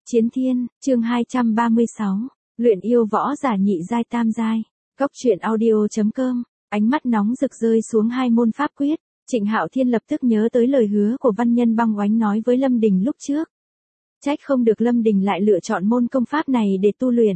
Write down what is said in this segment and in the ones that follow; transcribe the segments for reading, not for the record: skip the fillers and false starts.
Chiến Thiên, chương 236, luyện yêu võ giả nhị giai tam giai. Cốc truyện audio.com, ánh mắt nóng rực rơi xuống hai môn pháp quyết, Trịnh Hạo Thiên lập tức nhớ tới lời hứa của văn nhân băng oánh nói với Lâm Đình lúc trước. Trách không được Lâm Đình lại lựa chọn môn công pháp này để tu luyện.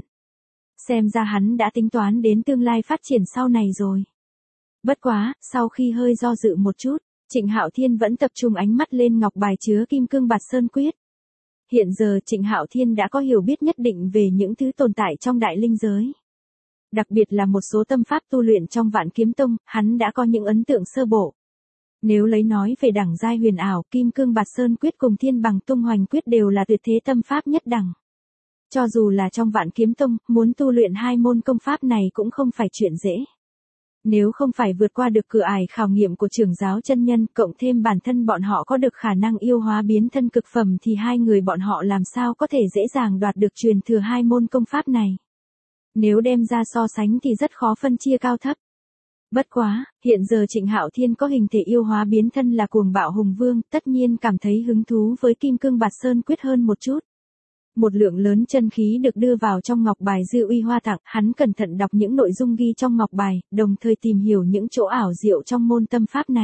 Xem ra hắn đã tính toán đến tương lai phát triển sau này rồi. Bất quá, sau khi hơi do dự một chút, Trịnh Hạo Thiên vẫn tập trung ánh mắt lên ngọc bài chứa kim cương bạt sơn quyết. Hiện giờ Trịnh Hạo Thiên đã có hiểu biết nhất định về những thứ tồn tại trong đại linh giới. Đặc biệt là một số tâm pháp tu luyện trong Vạn Kiếm Tông, hắn đã có những ấn tượng sơ bộ. Nếu lấy nói về đẳng giai huyền ảo, kim cương bạt sơn quyết cùng thiên bằng tung hoành quyết đều là tuyệt thế tâm pháp nhất đẳng. Cho dù là trong Vạn Kiếm Tông, muốn tu luyện hai môn công pháp này cũng không phải chuyện dễ. Nếu không phải vượt qua được cửa ải khảo nghiệm của trưởng giáo chân nhân, cộng thêm bản thân bọn họ có được khả năng yêu hóa biến thân cực phẩm thì hai người bọn họ làm sao có thể dễ dàng đoạt được truyền thừa hai môn công pháp này. Nếu đem ra so sánh thì rất khó phân chia cao thấp. Bất quá, hiện giờ Trịnh Hạo Thiên có hình thể yêu hóa biến thân là Cuồng Bạo Hùng Vương, tất nhiên cảm thấy hứng thú với kim cương bạt sơn quyết hơn một chút. Một lượng lớn chân khí được đưa vào trong ngọc bài Dư Uy Hoa tặng, hắn cẩn thận đọc những nội dung ghi trong ngọc bài, đồng thời tìm hiểu những chỗ ảo diệu trong môn tâm pháp này.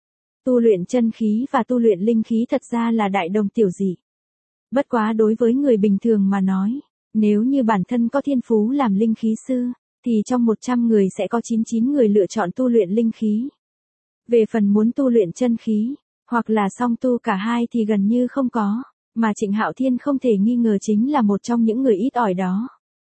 Tu luyện chân khí và tu luyện linh khí thật ra là đại đồng tiểu dị. Bất quá đối với người bình thường mà nói, nếu như bản thân có thiên phú làm linh khí sư, thì trong 100 người sẽ có 99 người lựa chọn tu luyện linh khí. Về phần muốn tu luyện chân khí, hoặc là song tu cả hai thì gần như không có. Mà Trịnh Hạo Thiên không thể nghi ngờ chính là một trong những người ít ỏi đó.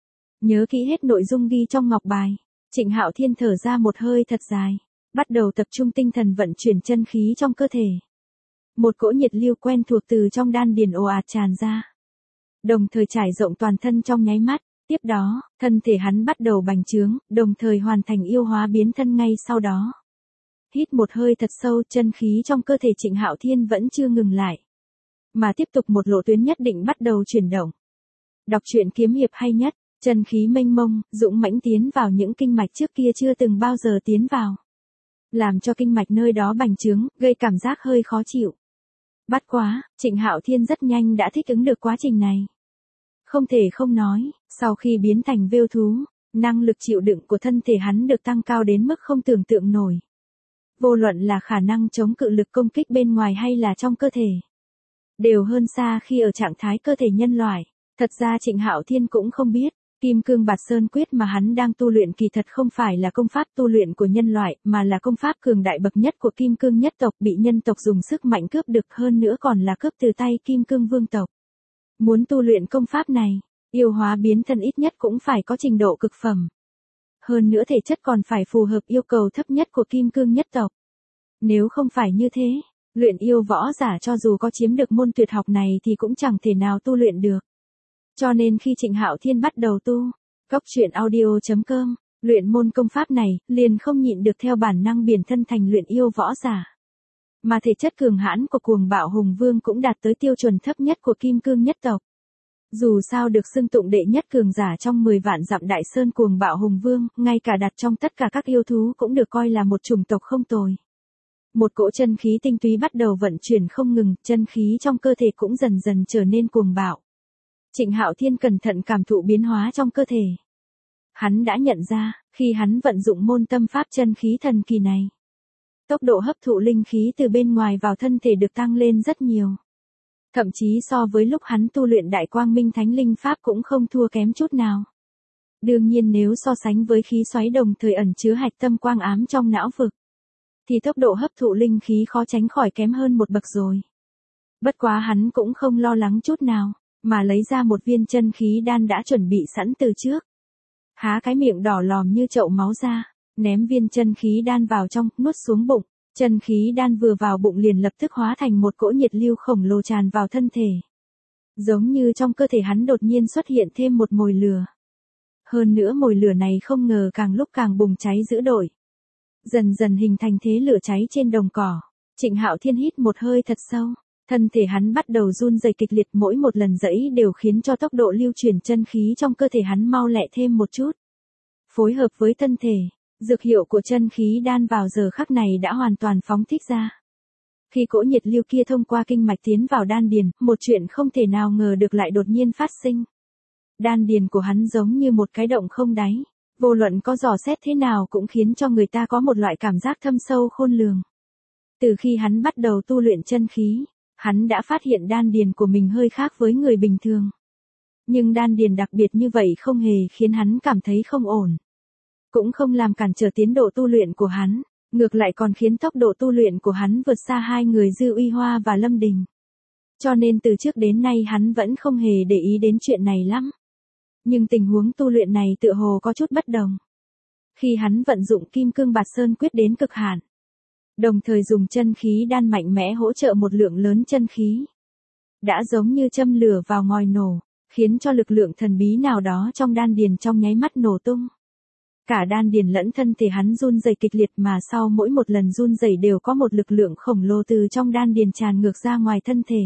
Nhớ kỹ hết nội dung ghi trong ngọc bài, Trịnh Hạo Thiên thở ra một hơi thật dài, bắt đầu tập trung tinh thần vận chuyển chân khí trong cơ thể. Một cỗ nhiệt lưu quen thuộc từ trong đan điền ồ ạt tràn ra, đồng thời trải rộng toàn thân trong nháy mắt. Tiếp đó, thân thể hắn bắt đầu bành trướng, đồng thời hoàn thành yêu hóa biến thân ngay sau đó. Hít một hơi thật sâu, chân khí trong cơ thể Trịnh Hạo Thiên vẫn chưa ngừng lại, mà tiếp tục một lộ tuyến nhất định bắt đầu chuyển động. Đọc truyện kiếm hiệp hay nhất, chân khí mênh mông, dũng mãnh tiến vào những kinh mạch trước kia chưa từng bao giờ tiến vào. Làm cho kinh mạch nơi đó bành trướng, gây cảm giác hơi khó chịu. Bắt quá, Trịnh Hạo Thiên rất nhanh đã thích ứng được quá trình này. Không thể không nói, sau khi biến thành vêu thú, năng lực chịu đựng của thân thể hắn được tăng cao đến mức không tưởng tượng nổi. Vô luận là khả năng chống cự lực công kích bên ngoài hay là trong cơ thể, đều hơn xa khi ở trạng thái cơ thể nhân loại. Thật ra Trịnh Hạo Thiên cũng không biết, kim cương bạt sơn quyết mà hắn đang tu luyện kỳ thật không phải là công pháp tu luyện của nhân loại, mà là công pháp cường đại bậc nhất của kim cương nhất tộc, bị nhân tộc dùng sức mạnh cướp được, hơn nữa còn là cướp từ tay kim cương vương tộc. Muốn tu luyện công pháp này, yêu hóa biến thân ít nhất cũng phải có trình độ cực phẩm. Hơn nữa thể chất còn phải phù hợp yêu cầu thấp nhất của kim cương nhất tộc. Nếu không phải như thế, luyện yêu võ giả cho dù có chiếm được môn tuyệt học này thì cũng chẳng thể nào tu luyện được. Cho nên khi Trịnh Hạo Thiên bắt đầu tu, cốc truyện audio.com, luyện môn công pháp này, liền không nhịn được theo bản năng biển thân thành luyện yêu võ giả. Mà thể chất cường hãn của Cuồng Bạo Hùng Vương cũng đạt tới tiêu chuẩn thấp nhất của kim cương nhất tộc. Dù sao được xưng tụng đệ nhất cường giả trong 10 vạn dặm đại sơn Cuồng Bạo Hùng Vương, ngay cả đặt trong tất cả các yêu thú cũng được coi là một chủng tộc không tồi. Một cỗ chân khí tinh túy bắt đầu vận chuyển không ngừng, chân khí trong cơ thể cũng dần dần trở nên cuồng bạo. Trịnh Hạo Thiên cẩn thận cảm thụ biến hóa trong cơ thể. Hắn đã nhận ra, khi hắn vận dụng môn tâm pháp chân khí thần kỳ này, tốc độ hấp thụ linh khí từ bên ngoài vào thân thể được tăng lên rất nhiều. Thậm chí so với lúc hắn tu luyện Đại Quang Minh Thánh Linh Pháp cũng không thua kém chút nào. Đương nhiên nếu so sánh với khí xoáy đồng thời ẩn chứa hạch tâm quang ám trong não vực, thì tốc độ hấp thụ linh khí khó tránh khỏi kém hơn một bậc rồi. Bất quá hắn cũng không lo lắng chút nào, mà lấy ra một viên chân khí đan đã chuẩn bị sẵn từ trước. Há cái miệng đỏ lòm như chậu máu ra, ném viên chân khí đan vào trong, nuốt xuống bụng. Chân khí đan vừa vào bụng liền lập tức hóa thành một cỗ nhiệt lưu khổng lồ tràn vào thân thể. Giống như trong cơ thể hắn đột nhiên xuất hiện thêm một mồi lửa. Hơn nữa mồi lửa này không ngờ càng lúc càng bùng cháy dữ dội. Dần dần hình thành thế lửa cháy trên đồng cỏ. Trịnh Hạo Thiên hít một hơi thật sâu, thân thể hắn bắt đầu run rẩy kịch liệt, mỗi một lần giãy đều khiến cho tốc độ lưu chuyển chân khí trong cơ thể hắn mau lẹ thêm một chút. Phối hợp với thân thể, dược hiệu của chân khí đan vào giờ khắc này đã hoàn toàn phóng thích ra. Khi cỗ nhiệt lưu kia thông qua kinh mạch tiến vào đan điền, một chuyện không thể nào ngờ được lại đột nhiên phát sinh. Đan điền của hắn giống như một cái động không đáy, vô luận có dò xét thế nào cũng khiến cho người ta có một loại cảm giác thâm sâu khôn lường. Từ khi hắn bắt đầu tu luyện chân khí, hắn đã phát hiện đan điền của mình hơi khác với người bình thường. Nhưng đan điền đặc biệt như vậy không hề khiến hắn cảm thấy không ổn. Cũng không làm cản trở tiến độ tu luyện của hắn, ngược lại còn khiến tốc độ tu luyện của hắn vượt xa hai người Dư Uy Hoa và Lâm Đình. Cho nên từ trước đến nay hắn vẫn không hề để ý đến chuyện này lắm. Nhưng tình huống tu luyện này tựa hồ có chút bất đồng. Khi hắn vận dụng Kim Cương Bạt Sơn Quyết đến cực hạn, đồng thời dùng chân khí đan mạnh mẽ hỗ trợ một lượng lớn chân khí, đã giống như châm lửa vào ngòi nổ, khiến cho lực lượng thần bí nào đó trong đan điền trong nháy mắt nổ tung. Cả đan điền lẫn thân thể hắn run rẩy kịch liệt, mà sau mỗi một lần run rẩy đều có một lực lượng khổng lồ từ trong đan điền tràn ngược ra ngoài thân thể.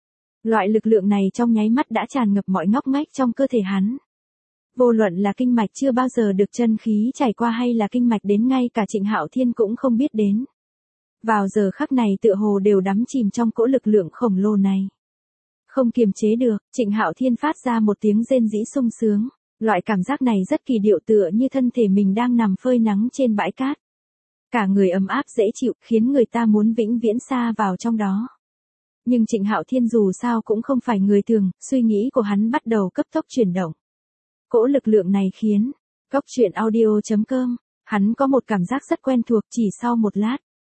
Loại lực lượng này trong nháy mắt đã tràn ngập mọi ngóc ngách trong cơ thể hắn. Vô luận là kinh mạch chưa bao giờ được chân khí trải qua hay là kinh mạch đến ngay cả Trịnh Hạo Thiên cũng không biết đến. Vào giờ khắc này tựa hồ đều đắm chìm trong cỗ lực lượng khổng lồ này. Không kiềm chế được, Trịnh Hạo Thiên phát ra một tiếng rên rỉ sung sướng. Loại cảm giác này rất kỳ diệu, tựa như thân thể mình đang nằm phơi nắng trên bãi cát. Cả người ấm áp dễ chịu, khiến người ta muốn vĩnh viễn xa vào trong đó. Nhưng Trịnh Hạo Thiên dù sao cũng không phải người thường, suy nghĩ của hắn bắt đầu cấp tốc chuyển động. Cỗ lực lượng này khiến Goctruyện.audio.com, hắn có một cảm giác rất quen thuộc. Chỉ sau một lát,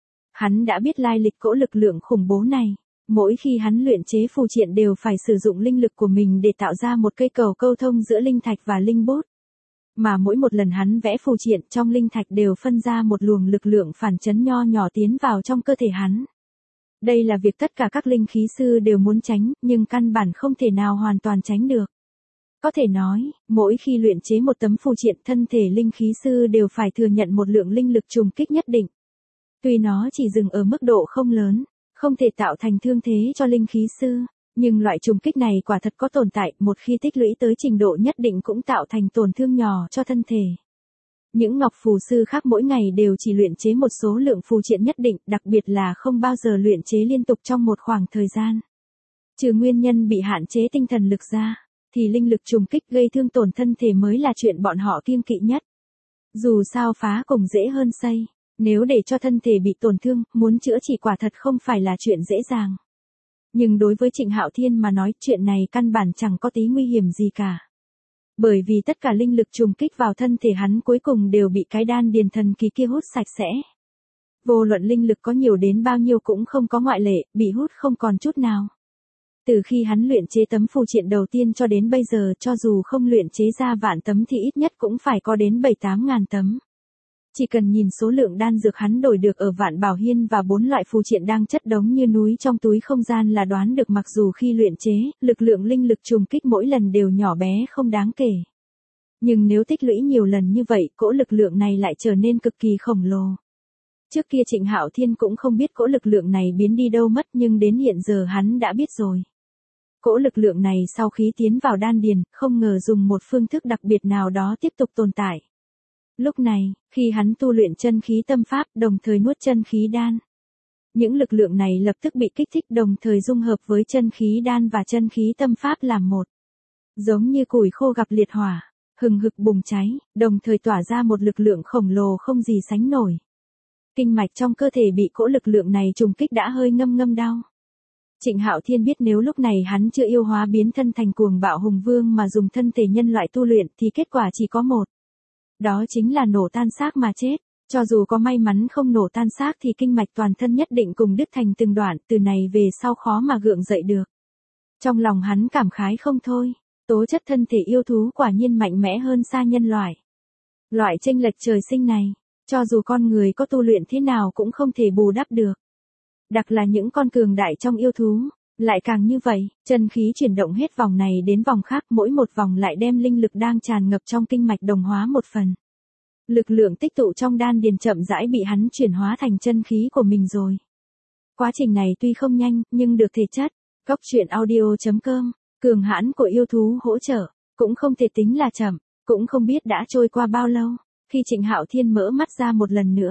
hắn đã biết lai lịch cỗ lực lượng khủng bố này. Mỗi khi hắn luyện chế phù triện đều phải sử dụng linh lực của mình để tạo ra một cây cầu câu thông giữa linh thạch và linh bút. Mà mỗi một lần hắn vẽ phù triện, trong linh thạch đều phân ra một luồng lực lượng phản chấn nho nhỏ tiến vào trong cơ thể hắn. Đây là việc tất cả các linh khí sư đều muốn tránh, nhưng căn bản không thể nào hoàn toàn tránh được. Có thể nói, mỗi khi luyện chế một tấm phù triện, thân thể linh khí sư đều phải thừa nhận một lượng linh lực trùng kích nhất định. Tuy nó chỉ dừng ở mức độ không lớn, không thể tạo thành thương thế cho linh khí sư, nhưng loại trùng kích này quả thật có tồn tại, một khi tích lũy tới trình độ nhất định cũng tạo thành tổn thương nhỏ cho thân thể. Những ngọc phù sư khác mỗi ngày đều chỉ luyện chế một số lượng phù triện nhất định, đặc biệt là không bao giờ luyện chế liên tục trong một khoảng thời gian. Trừ nguyên nhân bị hạn chế tinh thần lực ra, thì linh lực trùng kích gây thương tổn thân thể mới là chuyện bọn họ kiêng kỵ nhất. Dù sao phá cùng dễ hơn xây. Nếu để cho thân thể bị tổn thương, muốn chữa trị quả thật không phải là chuyện dễ dàng. Nhưng đối với Trịnh Hạo Thiên mà nói, chuyện này căn bản chẳng có tí nguy hiểm gì cả. Bởi vì tất cả linh lực trùng kích vào thân thể hắn cuối cùng đều bị cái đan điền thần kỳ kia hút sạch sẽ. Vô luận linh lực có nhiều đến bao nhiêu cũng không có ngoại lệ, bị hút không còn chút nào. Từ khi hắn luyện chế tấm phù triện đầu tiên cho đến bây giờ, cho dù không luyện chế ra vạn tấm thì ít nhất cũng phải có đến 7-8 ngàn tấm. Chỉ cần nhìn số lượng đan dược hắn đổi được ở Vạn Bảo Hiên và 4 loại phù triện đang chất đống như núi trong túi không gian là đoán được, mặc dù khi luyện chế, lực lượng linh lực trùng kích mỗi lần đều nhỏ bé không đáng kể. Nhưng nếu tích lũy nhiều lần như vậy, cỗ lực lượng này lại trở nên cực kỳ khổng lồ. Trước kia Trịnh Hạo Thiên cũng không biết cỗ lực lượng này biến đi đâu mất, nhưng đến hiện giờ hắn đã biết rồi. Cỗ lực lượng này sau khi tiến vào đan điền, không ngờ dùng một phương thức đặc biệt nào đó tiếp tục tồn tại. Lúc này, khi hắn tu luyện chân khí tâm pháp, đồng thời nuốt chân khí đan, những lực lượng này lập tức bị kích thích, đồng thời dung hợp với chân khí đan và chân khí tâm pháp làm một. Giống như củi khô gặp liệt hỏa, hừng hực bùng cháy, đồng thời tỏa ra một lực lượng khổng lồ không gì sánh nổi. Kinh mạch trong cơ thể bị cỗ lực lượng này trùng kích đã hơi ngâm đau. Trịnh Hạo Thiên biết nếu lúc này hắn chưa yêu hóa biến thân thành cuồng bạo hùng vương mà dùng thân thể nhân loại tu luyện thì kết quả chỉ có một. Đó chính là nổ tan xác mà chết. Cho dù có may mắn không nổ tan xác thì kinh mạch toàn thân nhất định cùng đứt thành từng đoạn, từ này về sau khó mà gượng dậy được. Trong lòng hắn cảm khái không thôi, tố chất thân thể yêu thú quả nhiên mạnh mẽ hơn xa nhân loại. Loại chênh lệch trời sinh này, cho dù con người có tu luyện thế nào cũng không thể bù đắp được. Đặc là những con cường đại trong yêu thú, lại càng như vậy, chân khí chuyển động hết vòng này đến vòng khác, mỗi một vòng lại đem linh lực đang tràn ngập trong kinh mạch đồng hóa một phần. Lực lượng tích tụ trong đan điền chậm rãi bị hắn chuyển hóa thành chân khí của mình rồi. Quá trình này tuy không nhanh, nhưng được thể chất, Goctruyện.audio.com, cường hãn của yêu thú hỗ trợ, cũng không thể tính là chậm, cũng không biết đã trôi qua bao lâu, khi Trịnh Hạo Thiên mở mắt ra một lần nữa,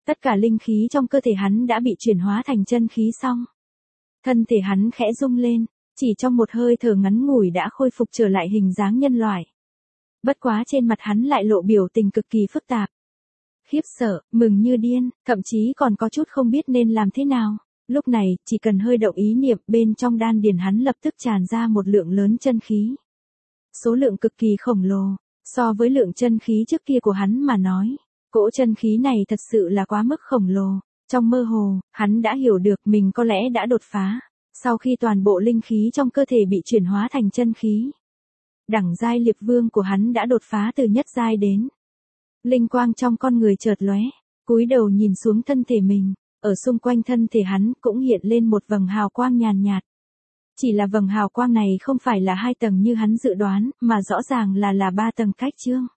Tất cả linh khí trong cơ thể hắn đã bị chuyển hóa thành chân khí xong. Thân thể hắn khẽ rung lên, chỉ trong một hơi thở ngắn ngủi đã khôi phục trở lại hình dáng nhân loại. Bất quá trên mặt hắn lại lộ biểu tình cực kỳ phức tạp. Khiếp sợ, mừng như điên, thậm chí còn có chút không biết nên làm thế nào. Lúc này, chỉ cần hơi động ý niệm, bên trong đan điền hắn lập tức tràn ra một lượng lớn chân khí. Số lượng cực kỳ khổng lồ, so với lượng chân khí trước kia của hắn mà nói, cỗ chân khí này thật sự là quá mức khổng lồ. Trong mơ hồ, hắn đã hiểu được mình có lẽ đã đột phá, sau khi toàn bộ linh khí trong cơ thể bị chuyển hóa thành chân khí. Đẳng giai liệp vương của hắn đã đột phá từ nhất giai đến. Linh quang trong con người chợt lóe, cúi đầu nhìn xuống thân thể mình, ở xung quanh thân thể hắn cũng hiện lên một vầng hào quang nhàn nhạt. Chỉ là vầng hào quang này không phải là 2 tầng như hắn dự đoán, mà rõ ràng là 3 tầng cách chương.